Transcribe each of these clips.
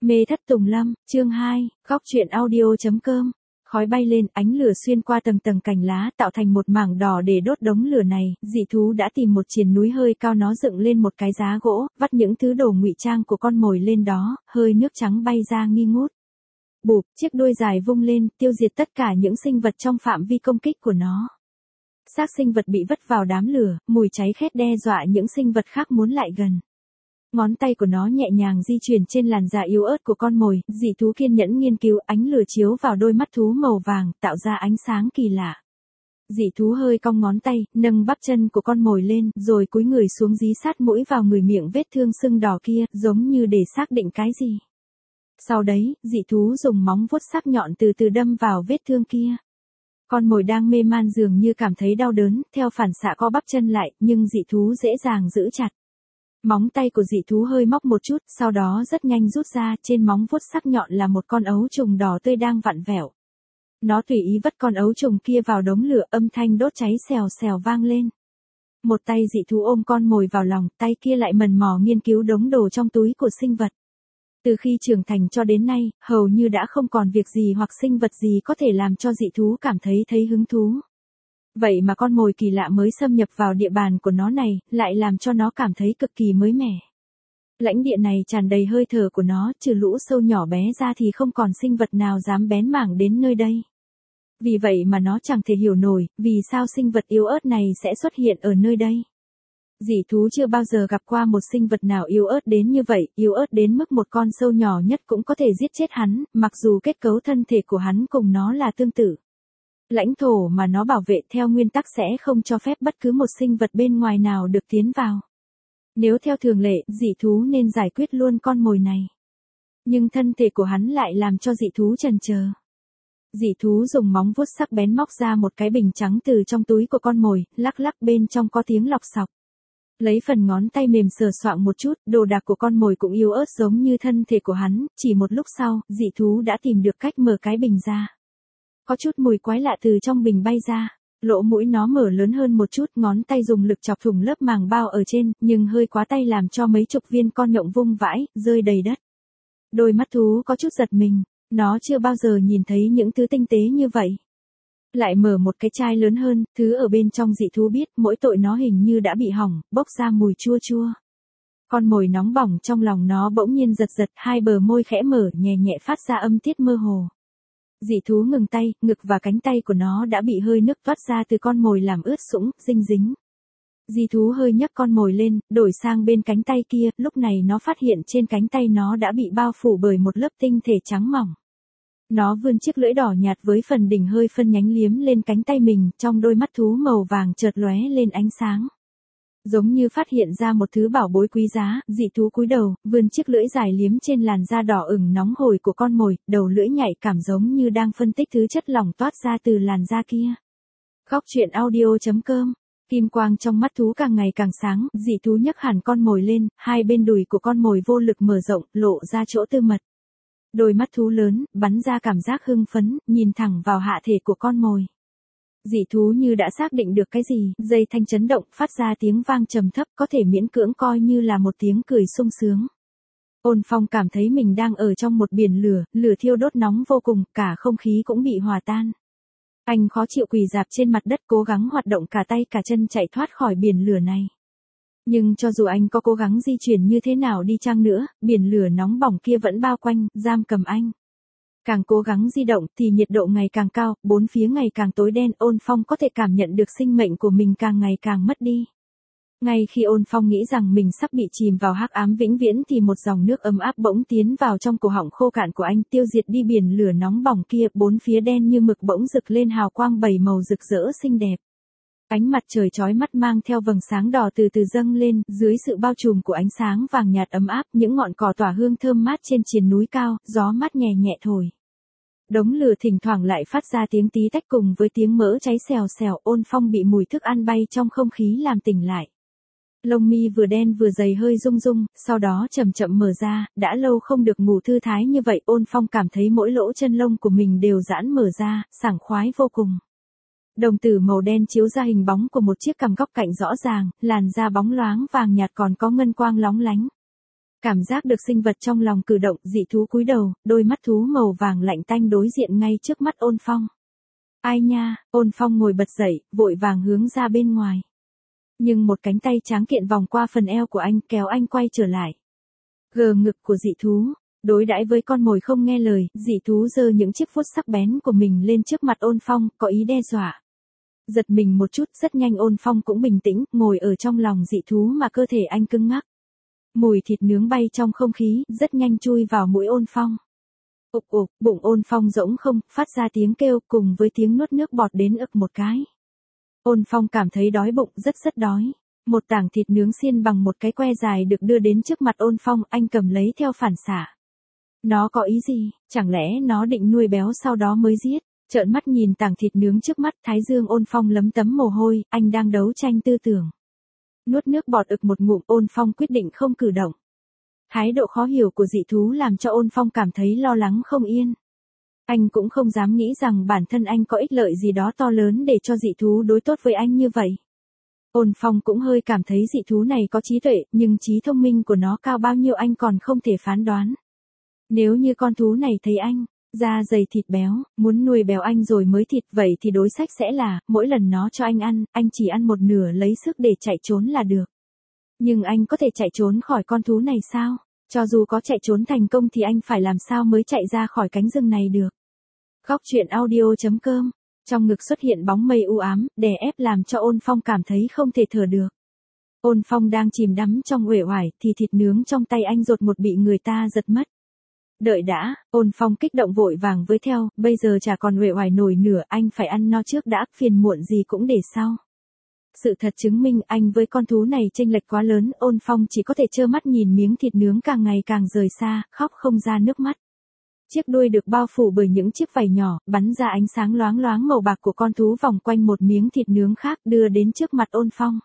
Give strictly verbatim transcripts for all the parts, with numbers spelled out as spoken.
Mê thất tùng lâm, chương hai, góc truyện audio.com. Khói bay lên, ánh lửa xuyên qua tầng tầng cành lá, tạo thành một mảng đỏ để đốt đống lửa này. Dị thú đã tìm một triền núi hơi cao, nó dựng lên một cái giá gỗ, vắt những thứ đồ ngụy trang của con mồi lên đó, hơi nước trắng bay ra nghi ngút. Bụp, chiếc đuôi dài vung lên, tiêu diệt tất cả những sinh vật trong phạm vi công kích của nó. Xác sinh vật bị vứt vào đám lửa, mùi cháy khét đe dọa những sinh vật khác muốn lại gần. Ngón tay của nó nhẹ nhàng di chuyển trên làn da yếu ớt của con mồi, dị thú kiên nhẫn nghiên cứu, ánh lửa chiếu vào đôi mắt thú màu vàng, tạo ra ánh sáng kỳ lạ. Dị thú hơi cong ngón tay, nâng bắp chân của con mồi lên, rồi cúi người xuống dí sát mũi vào người miệng vết thương sưng đỏ kia, giống như để xác định cái gì. Sau đấy, dị thú dùng móng vuốt sắc nhọn từ từ đâm vào vết thương kia. Con mồi đang mê man dường như cảm thấy đau đớn, theo phản xạ co bắp chân lại, nhưng dị thú dễ dàng giữ chặt. Móng tay của dị thú hơi móc một chút, sau đó rất nhanh rút ra, trên móng vuốt sắc nhọn là một con ấu trùng đỏ tươi đang vặn vẹo. Nó tùy ý vất con ấu trùng kia vào đống lửa, âm thanh đốt cháy xèo xèo vang lên. Một tay dị thú ôm con mồi vào lòng, tay kia lại mần mò nghiên cứu đống đồ trong túi của sinh vật. Từ khi trưởng thành cho đến nay, hầu như đã không còn việc gì hoặc sinh vật gì có thể làm cho dị thú cảm thấy thấy hứng thú. Vậy mà con mồi kỳ lạ mới xâm nhập vào địa bàn của nó này, lại làm cho nó cảm thấy cực kỳ mới mẻ. Lãnh địa này tràn đầy hơi thở của nó, trừ lũ sâu nhỏ bé ra thì không còn sinh vật nào dám bén mảng đến nơi đây. Vì vậy mà nó chẳng thể hiểu nổi, vì sao sinh vật yếu ớt này sẽ xuất hiện ở nơi đây. Dị thú chưa bao giờ gặp qua một sinh vật nào yếu ớt đến như vậy, yếu ớt đến mức một con sâu nhỏ nhất cũng có thể giết chết hắn, mặc dù kết cấu thân thể của hắn cùng nó là tương tự. Lãnh thổ mà nó bảo vệ theo nguyên tắc sẽ không cho phép bất cứ một sinh vật bên ngoài nào được tiến vào. Nếu theo thường lệ, dị thú nên giải quyết luôn con mồi này. Nhưng thân thể của hắn lại làm cho dị thú chần chờ. Dị thú dùng móng vuốt sắc bén móc ra một cái bình trắng từ trong túi của con mồi, lắc lắc bên trong có tiếng lọc sọc. Lấy phần ngón tay mềm sờ soạng một chút, đồ đạc của con mồi cũng yếu ớt giống như thân thể của hắn, chỉ một lúc sau, dị thú đã tìm được cách mở cái bình ra. Có chút mùi quái lạ từ trong bình bay ra, lỗ mũi nó mở lớn hơn một chút, ngón tay dùng lực chọc thủng lớp màng bao ở trên, nhưng hơi quá tay làm cho mấy chục viên con nhộng vung vãi, rơi đầy đất. Đôi mắt thú có chút giật mình, nó chưa bao giờ nhìn thấy những thứ tinh tế như vậy. Lại mở một cái chai lớn hơn, thứ ở bên trong dị thú biết, mỗi tội nó hình như đã bị hỏng, bốc ra mùi chua chua. Con mồi nóng bỏng trong lòng nó bỗng nhiên giật giật, hai bờ môi khẽ mở, nhẹ nhẹ phát ra âm tiết mơ hồ. Dị thú ngừng tay, ngực và cánh tay của nó đã bị hơi nước toát ra từ con mồi làm ướt sũng, dinh dính. Dị thú hơi nhấc con mồi lên, đổi sang bên cánh tay kia, lúc này nó phát hiện trên cánh tay nó đã bị bao phủ bởi một lớp tinh thể trắng mỏng. Nó vươn chiếc lưỡi đỏ nhạt với phần đỉnh hơi phân nhánh liếm lên cánh tay mình, trong đôi mắt thú màu vàng chợt lóe lên ánh sáng. Giống như phát hiện ra một thứ bảo bối quý giá, dị thú cúi đầu, vươn chiếc lưỡi dài liếm trên làn da đỏ ửng nóng hổi của con mồi, đầu lưỡi nhạy cảm giống như đang phân tích thứ chất lỏng toát ra từ làn da kia. Góc truyện audio.com. Kim quang trong mắt thú càng ngày càng sáng, dị thú nhấc hẳn con mồi lên, hai bên đùi của con mồi vô lực mở rộng, lộ ra chỗ tư mật. Đôi mắt thú lớn, bắn ra cảm giác hưng phấn, nhìn thẳng vào hạ thể của con mồi. Dị thú như đã xác định được cái gì, dây thanh chấn động, phát ra tiếng vang trầm thấp, có thể miễn cưỡng coi như là một tiếng cười sung sướng. Ôn Phong cảm thấy mình đang ở trong một biển lửa, lửa thiêu đốt nóng vô cùng, cả không khí cũng bị hòa tan. Anh khó chịu quỳ rạp trên mặt đất, cố gắng hoạt động cả tay cả chân chạy thoát khỏi biển lửa này. Nhưng cho dù anh có cố gắng di chuyển như thế nào đi chăng nữa, biển lửa nóng bỏng kia vẫn bao quanh, giam cầm anh. Càng cố gắng di động thì nhiệt độ ngày càng cao, bốn phía ngày càng tối đen, Ôn Phong có thể cảm nhận được sinh mệnh của mình càng ngày càng mất đi. Ngay khi Ôn Phong nghĩ rằng mình sắp bị chìm vào hắc ám vĩnh viễn thì một dòng nước ấm áp bỗng tiến vào trong cổ họng khô cạn của anh, tiêu diệt đi biển lửa nóng bỏng kia, bốn phía đen như mực bỗng rực lên hào quang bảy màu rực rỡ xinh đẹp. Ánh mặt trời chói mắt mang theo vầng sáng đỏ từ từ dâng lên, dưới sự bao trùm của ánh sáng vàng nhạt ấm áp, những ngọn cỏ tỏa hương thơm mát trên triền núi cao, gió mát nhẹ nhẹ thổi. Đống lửa thỉnh thoảng lại phát ra tiếng tí tách cùng với tiếng mỡ cháy xèo xèo, Ôn Phong bị mùi thức ăn bay trong không khí làm tỉnh lại. Lông mi vừa đen vừa dày hơi rung rung, sau đó chậm chậm mở ra, đã lâu không được ngủ thư thái như vậy, Ôn Phong cảm thấy mỗi lỗ chân lông của mình đều giãn mở ra, sảng khoái vô cùng. Đồng tử màu đen chiếu ra hình bóng của một chiếc cằm góc cạnh rõ ràng, làn da bóng loáng vàng nhạt còn có ngân quang lóng lánh. Cảm giác được sinh vật trong lòng cử động, dị thú cúi đầu, đôi mắt thú màu vàng lạnh tanh đối diện ngay trước mắt Ôn Phong. Ai nha, Ôn Phong ngồi bật dậy, vội vàng hướng ra bên ngoài. Nhưng một cánh tay tráng kiện vòng qua phần eo của anh kéo anh quay trở lại. Gờ ngực của dị thú, đối đãi với con mồi không nghe lời, dị thú giơ những chiếc vuốt sắc bén của mình lên trước mặt Ôn Phong, có ý đe dọa. Giật mình một chút, rất nhanh Ôn Phong cũng bình tĩnh, ngồi ở trong lòng dị thú mà cơ thể anh cứng ngắc. Mùi thịt nướng bay trong không khí, rất nhanh chui vào mũi Ôn Phong. Ục ục, bụng Ôn Phong rỗng không, phát ra tiếng kêu cùng với tiếng nuốt nước bọt đến ực một cái. Ôn Phong cảm thấy đói bụng, rất rất đói. Một tảng thịt nướng xiên bằng một cái que dài được đưa đến trước mặt Ôn Phong, anh cầm lấy theo phản xạ. Nó có ý gì, chẳng lẽ nó định nuôi béo sau đó mới giết? Trợn mắt nhìn tảng thịt nướng trước mắt, thái dương Ôn Phong lấm tấm mồ hôi, anh đang đấu tranh tư tưởng. Nuốt nước bọt ực một ngụm, Ôn Phong quyết định không cử động. Thái độ khó hiểu của dị thú làm cho Ôn Phong cảm thấy lo lắng không yên. Anh cũng không dám nghĩ rằng bản thân anh có ích lợi gì đó to lớn để cho dị thú đối tốt với anh như vậy. Ôn Phong cũng hơi cảm thấy dị thú này có trí tuệ, nhưng trí thông minh của nó cao bao nhiêu anh còn không thể phán đoán. Nếu như con thú này thấy anh, da dày thịt béo, muốn nuôi béo anh rồi mới thịt, vậy thì đối sách sẽ là, mỗi lần nó cho anh ăn, anh chỉ ăn một nửa lấy sức để chạy trốn là được. Nhưng anh có thể chạy trốn khỏi con thú này sao? Cho dù có chạy trốn thành công thì anh phải làm sao mới chạy ra khỏi cánh rừng này được? Góc truyện audio chấm com. Trong ngực xuất hiện bóng mây u ám, đè ép làm cho Ôn Phong cảm thấy không thể thở được. Ôn Phong đang chìm đắm trong uể oải thì thịt nướng trong tay anh đột ngột bị người ta giật mất. Đợi đã, Ôn Phong kích động vội vàng với theo, bây giờ chả còn uể oải nổi nửa, anh phải ăn no trước đã, phiền muộn gì cũng để sau. Sự thật chứng minh anh với con thú này chênh lệch quá lớn, Ôn Phong chỉ có thể trơ mắt nhìn miếng thịt nướng càng ngày càng rời xa, khóc không ra nước mắt. Chiếc đuôi được bao phủ bởi những chiếc vảy nhỏ, bắn ra ánh sáng loáng loáng màu bạc của con thú vòng quanh một miếng thịt nướng khác đưa đến trước mặt Ôn Phong.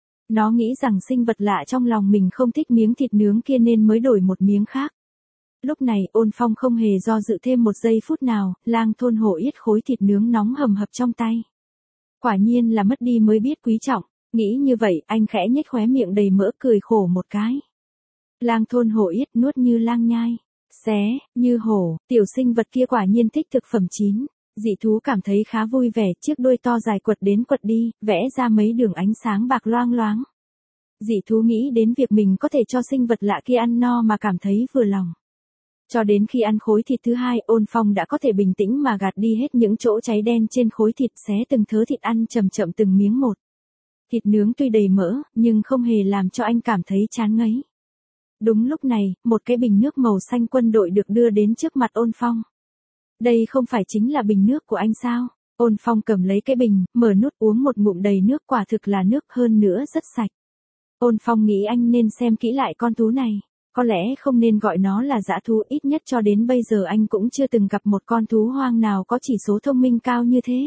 Nó nghĩ rằng sinh vật lạ trong lòng mình không thích miếng thịt nướng kia nên mới đổi một miếng khác. Lúc này Ôn Phong không hề do dự thêm một giây phút nào, lang thôn hổ yết khối thịt nướng nóng hầm hập trong tay. Quả nhiên là mất đi mới biết quý trọng, nghĩ như vậy anh khẽ nhếch khóe miệng đầy mỡ cười khổ một cái. Lang thôn hổ yết nuốt như lang nhai, xé, như hổ, tiểu sinh vật kia quả nhiên thích thực phẩm chín. Dị thú cảm thấy khá vui vẻ, chiếc đuôi to dài quật đến quật đi, vẽ ra mấy đường ánh sáng bạc loang loáng. Dị thú nghĩ đến việc mình có thể cho sinh vật lạ kia ăn no mà cảm thấy vừa lòng. Cho đến khi ăn khối thịt thứ hai, Ôn Phong đã có thể bình tĩnh mà gạt đi hết những chỗ cháy đen trên khối thịt, xé từng thớ thịt ăn chậm chậm từng miếng một. Thịt nướng tuy đầy mỡ, nhưng không hề làm cho anh cảm thấy chán ngấy. Đúng lúc này, một cái bình nước màu xanh quân đội được đưa đến trước mặt Ôn Phong. Đây không phải chính là bình nước của anh sao? Ôn Phong cầm lấy cái bình, mở nút uống một ngụm đầy nước, quả thực là nước, hơn nữa rất sạch. Ôn Phong nghĩ anh nên xem kỹ lại con thú này. Có lẽ không nên gọi nó là dã thú, ít nhất cho đến bây giờ anh cũng chưa từng gặp một con thú hoang nào có chỉ số thông minh cao như thế.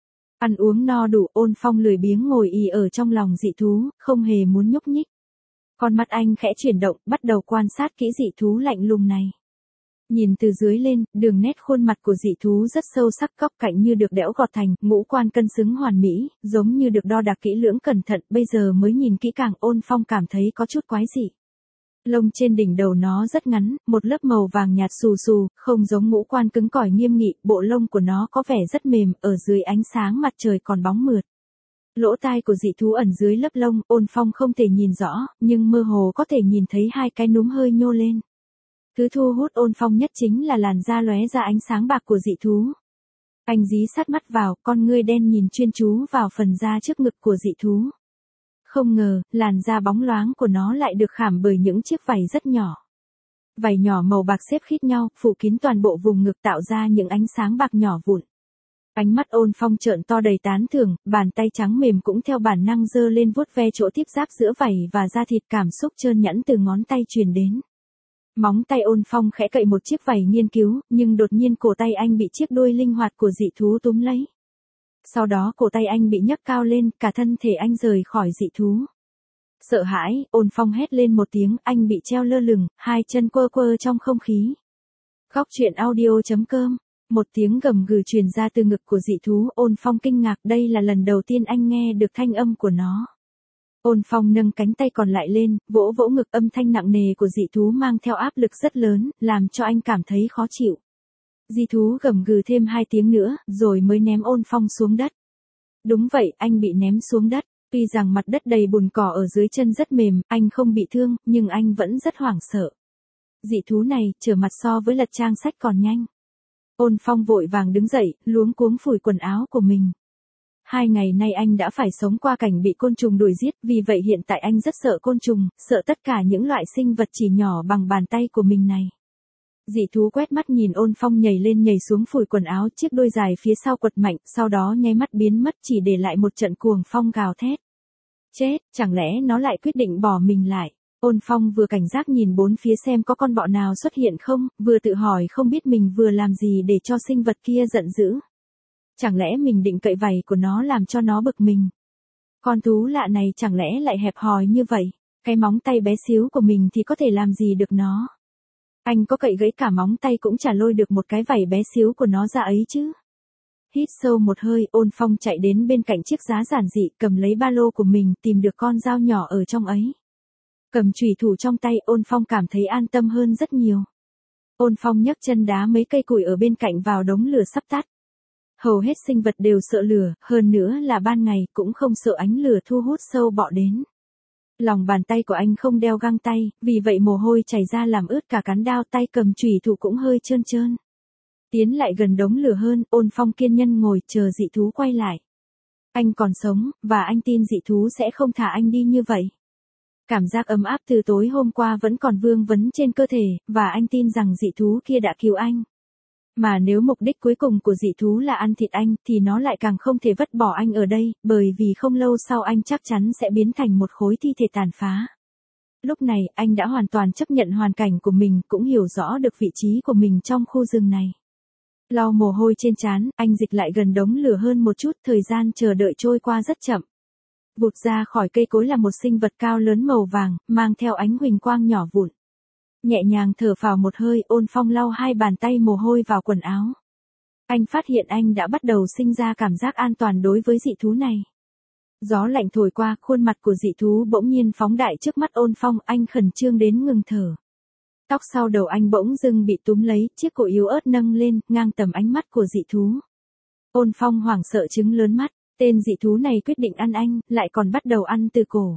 Ăn uống no đủ, Ôn Phong lười biếng ngồi ì ở trong lòng dị thú, không hề muốn nhúc nhích. Con mắt anh khẽ chuyển động, bắt đầu quan sát kỹ dị thú lạnh lùng này. Nhìn từ dưới lên, đường nét khuôn mặt của dị thú rất sâu sắc, góc cạnh như được đẽo gọt thành, ngũ quan cân xứng hoàn mỹ, giống như được đo đạc kỹ lưỡng cẩn thận, bây giờ mới nhìn kỹ càng Ôn Phong cảm thấy có chút quái dị. Lông trên đỉnh đầu nó rất ngắn, một lớp màu vàng nhạt xù xù, không giống ngũ quan cứng cỏi nghiêm nghị, bộ lông của nó có vẻ rất mềm, ở dưới ánh sáng mặt trời còn bóng mượt. Lỗ tai của dị thú ẩn dưới lớp lông, Ôn Phong không thể nhìn rõ, nhưng mơ hồ có thể nhìn thấy hai cái núm hơi nhô lên. Thứ thu hút Ôn Phong nhất chính là làn da lóe ra ánh sáng bạc của dị thú. Anh dí sát mắt vào, con ngươi đen nhìn chuyên chú vào phần da trước ngực của dị thú. Không ngờ, làn da bóng loáng của nó lại được khảm bởi những chiếc vảy rất nhỏ. Vảy nhỏ màu bạc xếp khít nhau, phủ kín toàn bộ vùng ngực tạo ra những ánh sáng bạc nhỏ vụn. Ánh mắt Ôn Phong trợn to đầy tán thưởng, bàn tay trắng mềm cũng theo bản năng giơ lên vuốt ve chỗ tiếp giáp giữa vảy và da thịt, cảm xúc trơn nhẵn từ ngón tay truyền đến. Móng tay Ôn Phong khẽ cậy một chiếc vảy nghiên cứu, nhưng đột nhiên cổ tay anh bị chiếc đuôi linh hoạt của dị thú túm lấy. Sau đó cổ tay anh bị nhấc cao lên, cả thân thể anh rời khỏi dị thú. Sợ hãi, Ôn Phong hét lên một tiếng, anh bị treo lơ lửng, hai chân quơ quơ trong không khí. Góc truyện audio chấm com. Một tiếng gầm gừ truyền ra từ ngực của dị thú, Ôn Phong kinh ngạc, đây là lần đầu tiên anh nghe được thanh âm của nó. Ôn Phong nâng cánh tay còn lại lên, vỗ vỗ ngực, âm thanh nặng nề của dị thú mang theo áp lực rất lớn, làm cho anh cảm thấy khó chịu. Dị thú gầm gừ thêm hai tiếng nữa, rồi mới ném Ôn Phong xuống đất. Đúng vậy, anh bị ném xuống đất. Tuy rằng mặt đất đầy bùn cỏ ở dưới chân rất mềm, anh không bị thương, nhưng anh vẫn rất hoảng sợ. Dị thú này, trở mặt so với lật trang sách còn nhanh. Ôn Phong vội vàng đứng dậy, luống cuống phủi quần áo của mình. Hai ngày nay anh đã phải sống qua cảnh bị côn trùng đuổi giết, vì vậy hiện tại anh rất sợ côn trùng, sợ tất cả những loại sinh vật chỉ nhỏ bằng bàn tay của mình này. Dị thú quét mắt nhìn Ôn Phong nhảy lên nhảy xuống phủi quần áo, chiếc đuôi dài phía sau quật mạnh, sau đó nháy mắt biến mất, chỉ để lại một trận cuồng phong gào thét. Chết, chẳng lẽ nó lại quyết định bỏ mình lại? Ôn Phong vừa cảnh giác nhìn bốn phía xem có con bọ nào xuất hiện không, vừa tự hỏi không biết mình vừa làm gì để cho sinh vật kia giận dữ. Chẳng lẽ mình định cậy vảy của nó làm cho nó bực mình? Con thú lạ này chẳng lẽ lại hẹp hòi như vậy? Cái móng tay bé xíu của mình thì có thể làm gì được nó? Anh có cậy gãy cả móng tay cũng chả lôi được một cái vảy bé xíu của nó ra ấy chứ. Hít sâu một hơi, Ôn Phong chạy đến bên cạnh chiếc giá giản dị, cầm lấy ba lô của mình, tìm được con dao nhỏ ở trong ấy. Cầm chùy thủ trong tay, Ôn Phong cảm thấy an tâm hơn rất nhiều. Ôn Phong nhấc chân đá mấy cây củi ở bên cạnh vào đống lửa sắp tắt. Hầu hết sinh vật đều sợ lửa, hơn nữa là ban ngày, cũng không sợ ánh lửa thu hút sâu bọ đến. Lòng bàn tay của anh không đeo găng tay, vì vậy mồ hôi chảy ra làm ướt cả cán đao, tay cầm chùy thủ cũng hơi trơn trơn. Tiến lại gần đống lửa hơn, Ôn Phong kiên nhẫn ngồi chờ dị thú quay lại. Anh còn sống, và anh tin dị thú sẽ không thả anh đi như vậy. Cảm giác ấm áp từ tối hôm qua vẫn còn vương vấn trên cơ thể, và anh tin rằng dị thú kia đã cứu anh. Mà nếu mục đích cuối cùng của dị thú là ăn thịt anh, thì nó lại càng không thể vứt bỏ anh ở đây, bởi vì không lâu sau anh chắc chắn sẽ biến thành một khối thi thể tàn phá. Lúc này, anh đã hoàn toàn chấp nhận hoàn cảnh của mình, cũng hiểu rõ được vị trí của mình trong khu rừng này. Lau mồ hôi trên trán, anh dịch lại gần đống lửa hơn một chút, thời gian chờ đợi trôi qua rất chậm. Vụt ra khỏi cây cối là một sinh vật cao lớn màu vàng, mang theo ánh huỳnh quang nhỏ vụn. Nhẹ nhàng thở phào một hơi, Ôn Phong lau hai bàn tay mồ hôi vào quần áo. Anh phát hiện anh đã bắt đầu sinh ra cảm giác an toàn đối với dị thú này. Gió lạnh thổi qua, khuôn mặt của dị thú bỗng nhiên phóng đại trước mắt Ôn Phong, anh khẩn trương đến ngừng thở. Tóc sau đầu anh bỗng dưng bị túm lấy, chiếc cổ yếu ớt nâng lên, ngang tầm ánh mắt của dị thú. Ôn Phong hoảng sợ trừng lớn mắt, tên dị thú này quyết định ăn anh, lại còn bắt đầu ăn từ cổ.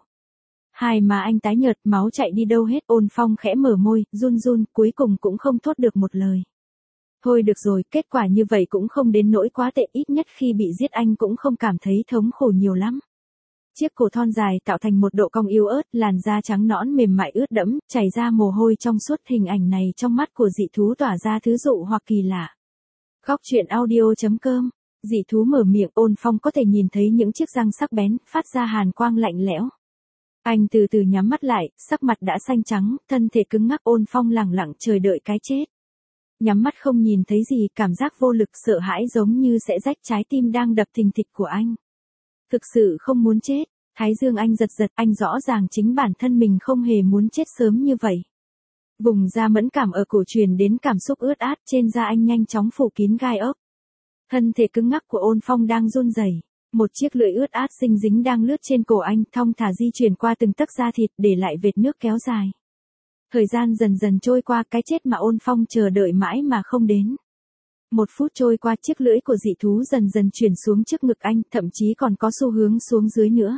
Hai má anh tái nhợt, máu chạy đi đâu hết, Ôn Phong khẽ mở môi, run run, cuối cùng cũng không thốt được một lời. Thôi được rồi, kết quả như vậy cũng không đến nỗi quá tệ, ít nhất khi bị giết anh cũng không cảm thấy thống khổ nhiều lắm. Chiếc cổ thon dài tạo thành một độ cong yếu ớt, làn da trắng nõn mềm mại ướt đẫm, chảy ra mồ hôi trong suốt, hình ảnh này trong mắt của dị thú tỏa ra thứ dụ hoặc kỳ lạ. Góc truyện audio chấm com. Dị thú mở miệng, Ôn Phong có thể nhìn thấy những chiếc răng sắc bén, phát ra hàn quang lạnh lẽo. Anh từ từ nhắm mắt lại, sắc mặt đã xanh trắng, thân thể cứng ngắc, Ôn Phong lẳng lặng chờ đợi cái chết. Nhắm mắt không nhìn thấy gì, cảm giác vô lực sợ hãi giống như sẽ rách trái tim đang đập thình thịch của anh. Thực sự không muốn chết, thái dương anh giật giật, anh rõ ràng chính bản thân mình không hề muốn chết sớm như vậy. Vùng da mẫn cảm ở cổ truyền đến cảm xúc ướt át, trên da anh nhanh chóng phủ kín gai ốc. Thân thể cứng ngắc của Ôn Phong đang run rẩy. Một chiếc lưỡi ướt át xinh dính đang lướt trên cổ anh, thong thả di chuyển qua từng tấc da thịt, để lại vệt nước kéo dài. Thời gian dần dần trôi qua, cái chết mà Ôn Phong chờ đợi mãi mà không đến. Một phút trôi qua, chiếc lưỡi của dị thú dần dần chuyển xuống trước ngực anh, thậm chí còn có xu hướng xuống dưới nữa.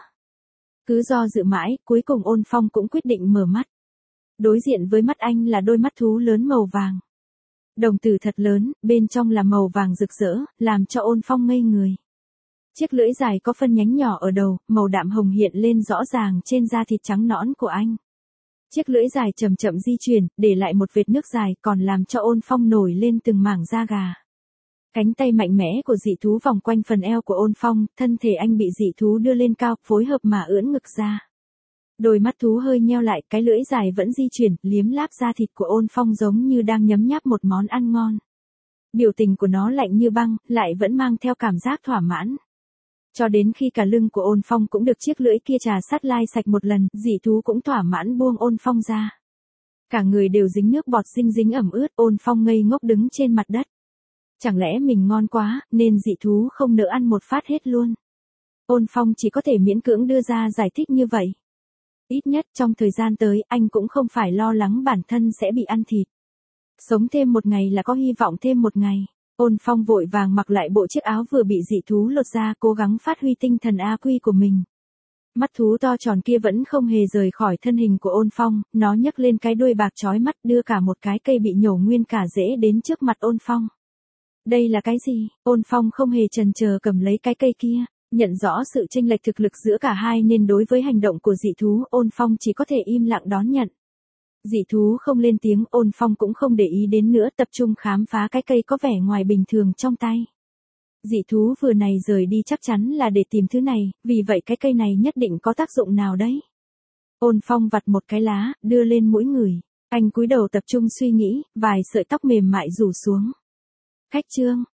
Cứ do dự mãi, cuối cùng Ôn Phong cũng quyết định mở mắt. Đối diện với mắt anh là đôi mắt thú lớn màu vàng. Đồng tử thật lớn, bên trong là màu vàng rực rỡ, làm cho Ôn Phong ngây người. Chiếc lưỡi dài có phân nhánh nhỏ ở đầu, màu đạm hồng hiện lên rõ ràng trên da thịt trắng nõn của anh. Chiếc lưỡi dài chậm chậm di chuyển, để lại một vệt nước dài, còn làm cho Ôn Phong nổi lên từng mảng da gà. Cánh tay mạnh mẽ của dị thú vòng quanh phần eo của Ôn Phong, thân thể anh bị dị thú đưa lên cao, phối hợp mà ưỡn ngực ra. Đôi mắt thú hơi nheo lại, cái lưỡi dài vẫn di chuyển, liếm láp da thịt của Ôn Phong giống như đang nhấm nháp một món ăn ngon. Biểu tình của nó lạnh như băng, lại vẫn mang theo cảm giác thỏa mãn. Cho đến khi cả lưng của Ôn Phong cũng được chiếc lưỡi kia trà sát lai sạch một lần, dị thú cũng thỏa mãn buông Ôn Phong ra. Cả người đều dính nước bọt dinh dính ẩm ướt, Ôn Phong ngây ngốc đứng trên mặt đất. Chẳng lẽ mình ngon quá, nên dị thú không nỡ ăn một phát hết luôn. Ôn Phong chỉ có thể miễn cưỡng đưa ra giải thích như vậy. Ít nhất trong thời gian tới anh cũng không phải lo lắng bản thân sẽ bị ăn thịt. Sống thêm một ngày là có hy vọng thêm một ngày. Ôn Phong vội vàng mặc lại bộ chiếc áo vừa bị dị thú lột ra, cố gắng phát huy tinh thần A Quy của mình. Mắt thú to tròn kia vẫn không hề rời khỏi thân hình của Ôn Phong, nó nhấc lên cái đuôi bạc chói mắt đưa cả một cái cây bị nhổ nguyên cả rễ đến trước mặt Ôn Phong. Đây là cái gì? Ôn Phong không hề chần chờ cầm lấy cái cây kia. Nhận rõ sự chênh lệch thực lực giữa cả hai nên đối với hành động của dị thú, Ôn Phong chỉ có thể im lặng đón nhận. Dị thú không lên tiếng, Ôn Phong cũng không để ý đến nữa, tập trung khám phá cái cây có vẻ ngoài bình thường trong tay. Dị thú vừa này rời đi chắc chắn là để tìm thứ này, vì vậy cái cây này nhất định có tác dụng nào đấy. Ôn Phong vặt một cái lá, đưa lên mũi người. Anh cúi đầu tập trung suy nghĩ, vài sợi tóc mềm mại rủ xuống. Khách trương,